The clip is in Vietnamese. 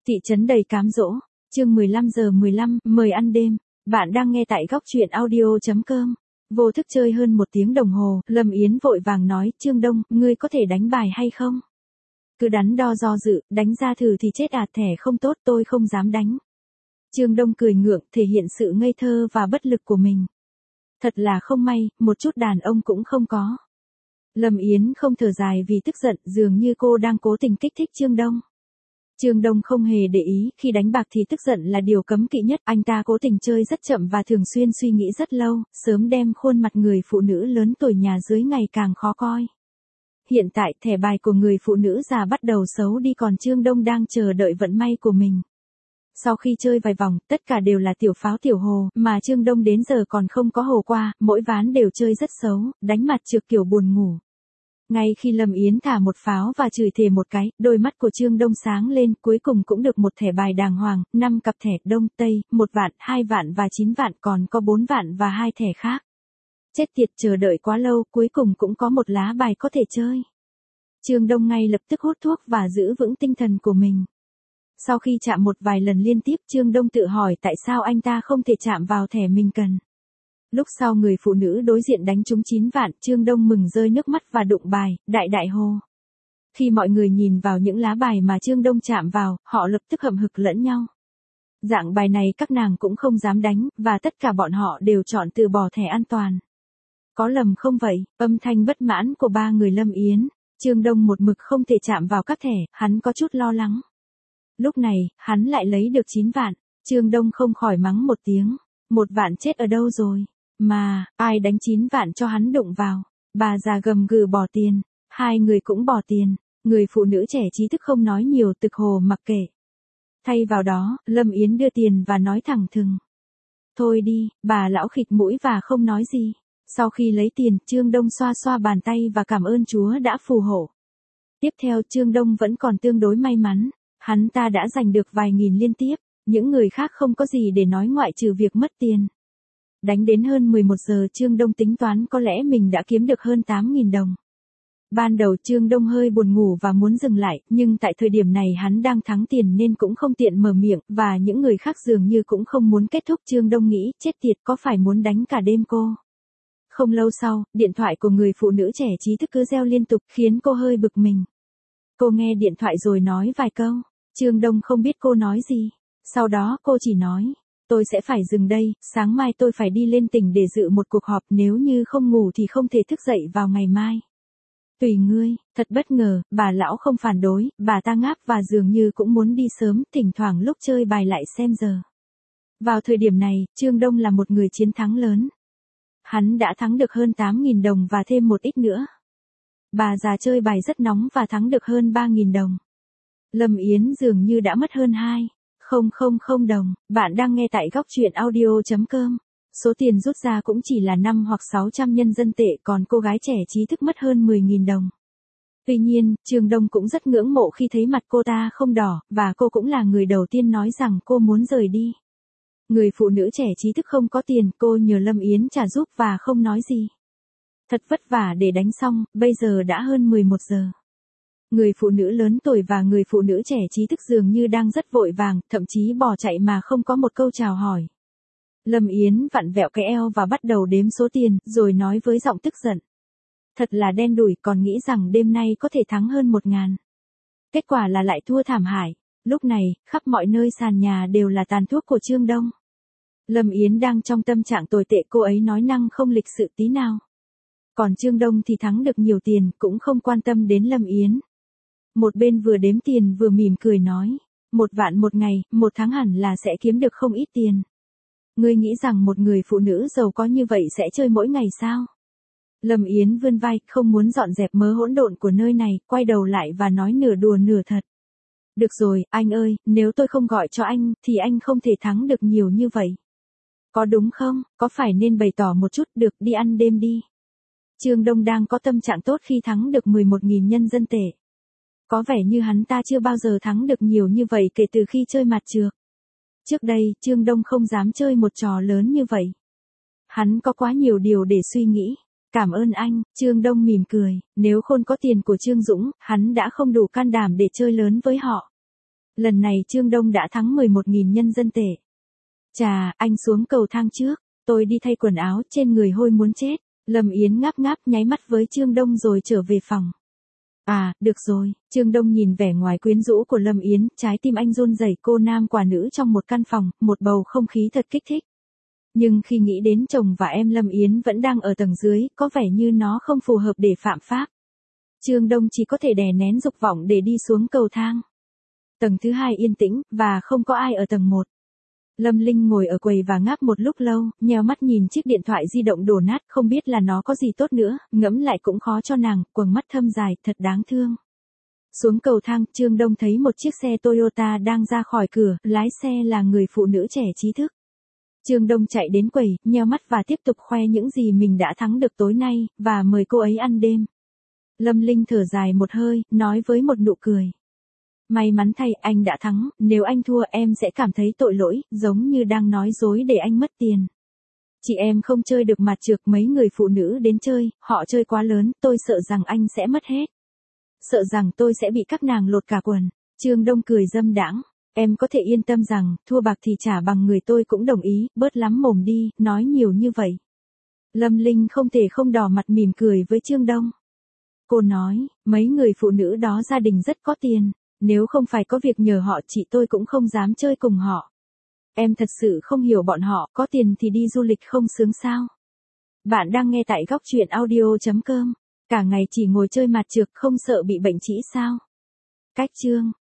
Thị trấn đầy cám dỗ, chương 15:15, mời ăn đêm. Bạn đang nghe tại góc truyện audio.com. Vô thức chơi hơn 1 tiếng đồng hồ, Lâm Yến vội vàng nói, Trương Đông, ngươi có thể đánh bài hay không? Cứ đắn đo do dự, đánh ra thử thì chết thẻ không tốt, tôi không dám đánh. Trương Đông cười ngượng, thể hiện sự ngây thơ và bất lực của mình. Thật là không may, một chút đàn ông cũng không có. Lâm Yến không thở dài vì tức giận, dường như cô đang cố tình kích thích Trương Đông. Trương Đông không hề để ý, khi đánh bạc thì tức giận là điều cấm kỵ nhất, anh ta cố tình chơi rất chậm và thường xuyên suy nghĩ rất lâu, sớm đem khuôn mặt người phụ nữ lớn tuổi nhà dưới ngày càng khó coi. Hiện tại, thẻ bài của người phụ nữ già bắt đầu xấu đi, còn Trương Đông đang chờ đợi vận may của mình. Sau khi chơi vài vòng, tất cả đều là tiểu pháo tiểu hồ, mà Trương Đông đến giờ còn không có hồ qua, mỗi ván đều chơi rất xấu, đánh mặt trược kiểu buồn ngủ. Ngay khi Lâm Yến thả một pháo và chửi thề một cái, đôi mắt của Trương Đông sáng lên, cuối cùng cũng được một thẻ bài đàng hoàng, 5 cặp thẻ Đông, Tây, 1 vạn, 2 vạn và 9 vạn, còn có 4 vạn và 2 thẻ khác. Chết tiệt, chờ đợi quá lâu, cuối cùng cũng có một lá bài có thể chơi. Trương Đông ngay lập tức hút thuốc và giữ vững tinh thần của mình. Sau khi chạm một vài lần liên tiếp, Trương Đông tự hỏi tại sao anh ta không thể chạm vào thẻ mình cần. Lúc sau người phụ nữ đối diện đánh trúng 9 vạn, Trương Đông mừng rơi nước mắt và đụng bài, đại hồ. Khi mọi người nhìn vào những lá bài mà Trương Đông chạm vào, họ lập tức hậm hực lẫn nhau. Dạng bài này các nàng cũng không dám đánh, và tất cả bọn họ đều chọn từ bỏ thẻ an toàn. Có lầm không vậy? Âm thanh bất mãn của 3 người Lâm Yến. Trương Đông một mực không thể chạm vào các thẻ, hắn có chút lo lắng. Lúc này, hắn lại lấy được 9 vạn. Trương Đông không khỏi mắng một tiếng. 1 vạn chết ở đâu rồi? Mà, ai đánh 9 vạn cho hắn đụng vào? Bà già gầm gừ bỏ tiền. 2 người cũng bỏ tiền. Người phụ nữ trẻ trí thức không nói nhiều, tực hồ mặc kệ. Thay vào đó, Lâm Yến đưa tiền và nói thẳng thừng. Thôi đi, bà lão khịt mũi và không nói gì. Sau khi lấy tiền, Trương Đông xoa xoa bàn tay và cảm ơn Chúa đã phù hộ. Tiếp theo, Trương Đông vẫn còn tương đối may mắn. Hắn ta đã giành được vài nghìn liên tiếp. Những người khác không có gì để nói ngoại trừ việc mất tiền. Đánh đến hơn 11 giờ, Trương Đông tính toán có lẽ mình đã kiếm được hơn 8.000 đồng. Ban đầu Trương Đông hơi buồn ngủ và muốn dừng lại, nhưng tại thời điểm này hắn đang thắng tiền nên cũng không tiện mở miệng, và những người khác dường như cũng không muốn kết thúc. Trương Đông nghĩ, chết tiệt, có phải muốn đánh cả đêm cô? Không lâu sau, điện thoại của người phụ nữ trẻ trí thức cứ reo liên tục, khiến cô hơi bực mình. Cô nghe điện thoại rồi nói vài câu. Trương Đông không biết cô nói gì. Sau đó cô chỉ nói, tôi sẽ phải dừng đây, sáng mai tôi phải đi lên tỉnh để dự một cuộc họp, nếu như không ngủ thì không thể thức dậy vào ngày mai. Tùy ngươi. Thật bất ngờ, bà lão không phản đối, bà ta ngáp và dường như cũng muốn đi sớm, thỉnh thoảng lúc chơi bài lại xem giờ. Vào thời điểm này, Trương Đông là một người chiến thắng lớn. Hắn đã thắng được hơn 8.000 đồng và thêm một ít nữa. Bà già chơi bài rất nóng và thắng được hơn 3.000 đồng. Lâm Yến dường như đã mất hơn 2.000 đồng. Bạn đang nghe tại góc truyện audio.com. Số tiền rút ra cũng chỉ là 5 hoặc 600 nhân dân tệ, còn cô gái trẻ trí thức mất hơn 10.000 đồng. Tuy nhiên, Trương Đông cũng rất ngưỡng mộ khi thấy mặt cô ta không đỏ, và cô cũng là người đầu tiên nói rằng cô muốn rời đi. Người phụ nữ trẻ trí thức không có tiền, cô nhờ Lâm Yến trả giúp và không nói gì. Thật vất vả để đánh xong, bây giờ đã hơn 11 giờ. Người phụ nữ lớn tuổi và người phụ nữ trẻ trí thức dường như đang rất vội vàng, thậm chí bỏ chạy mà không có một câu chào hỏi. Lâm Yến vặn vẹo cái eo và bắt đầu đếm số tiền, rồi nói với giọng tức giận. Thật là đen đủi, còn nghĩ rằng đêm nay có thể thắng hơn 1.000. Kết quả là lại thua thảm hại. Lúc này, khắp mọi nơi sàn nhà đều là tàn thuốc của Trương Đông. Lâm Yến đang trong tâm trạng tồi tệ, cô ấy nói năng không lịch sự tí nào. Còn Trương Đông thì thắng được nhiều tiền, cũng không quan tâm đến Lâm Yến. Một bên vừa đếm tiền vừa mỉm cười nói, 1 vạn một ngày, 1 tháng hẳn là sẽ kiếm được không ít tiền. Ngươi nghĩ rằng một người phụ nữ giàu có như vậy sẽ chơi mỗi ngày sao? Lâm Yến vươn vai, không muốn dọn dẹp mớ hỗn độn của nơi này, quay đầu lại và nói nửa đùa nửa thật. Được rồi, anh ơi, nếu tôi không gọi cho anh, thì anh không thể thắng được nhiều như vậy. Có đúng không? Có phải nên bày tỏ một chút, được, đi ăn đêm đi. Trương Đông đang có tâm trạng tốt khi thắng được 11.000 nhân dân tệ. Có vẻ như hắn ta chưa bao giờ thắng được nhiều như vậy kể từ khi chơi mặt trược. Trước đây, Trương Đông không dám chơi một trò lớn như vậy. Hắn có quá nhiều điều để suy nghĩ. Cảm ơn anh, Trương Đông mỉm cười, nếu khôn có tiền của Trương Dũng, hắn đã không đủ can đảm để chơi lớn với họ. Lần này Trương Đông đã thắng 11.000 nhân dân tệ. Chà, anh xuống cầu thang trước, tôi đi thay quần áo, trên người hôi muốn chết. Lâm Yến ngáp ngáp nháy mắt với Trương Đông rồi trở về phòng. À, được rồi, Trương Đông nhìn vẻ ngoài quyến rũ của Lâm Yến, trái tim anh run rẩy, cô nam quả nữ trong một căn phòng, một bầu không khí thật kích thích. Nhưng khi nghĩ đến chồng và em Lâm Yến vẫn đang ở tầng dưới, có vẻ như nó không phù hợp để phạm pháp. Trương Đông chỉ có thể đè nén dục vọng để đi xuống cầu thang. Tầng thứ 2 yên tĩnh, và không có ai ở tầng 1. Lâm Linh ngồi ở quầy và ngáp một lúc lâu, nheo mắt nhìn chiếc điện thoại di động đổ nát, không biết là nó có gì tốt nữa, ngẫm lại cũng khó cho nàng, quầng mắt thâm dài, thật đáng thương. Xuống cầu thang, Trương Đông thấy một chiếc xe Toyota đang ra khỏi cửa, lái xe là người phụ nữ trẻ trí thức. Trương Đông chạy đến quầy, nheo mắt và tiếp tục khoe những gì mình đã thắng được tối nay, và mời cô ấy ăn đêm. Lâm Linh thở dài một hơi, nói với một nụ cười. May mắn thay, anh đã thắng, nếu anh thua em sẽ cảm thấy tội lỗi, giống như đang nói dối để anh mất tiền. Chị em không chơi được mặt trược, mấy người phụ nữ đến chơi, họ chơi quá lớn, tôi sợ rằng anh sẽ mất hết. Sợ rằng tôi sẽ bị các nàng lột cả quần. Trương Đông cười dâm đãng. Em có thể yên tâm rằng, thua bạc thì trả bằng người, tôi cũng đồng ý, bớt lắm mồm đi, nói nhiều như vậy. Lâm Linh không thể không đỏ mặt mỉm cười với Trương Đông. Cô nói, mấy người phụ nữ đó gia đình rất có tiền. Nếu không phải có việc nhờ họ, chị tôi cũng không dám chơi cùng họ. Em thật sự không hiểu bọn họ, có tiền thì đi du lịch không sướng sao? Bạn đang nghe tại góc truyện audio.com. Cả ngày chỉ ngồi chơi mặt trược, không sợ bị bệnh trĩ sao? Cách chương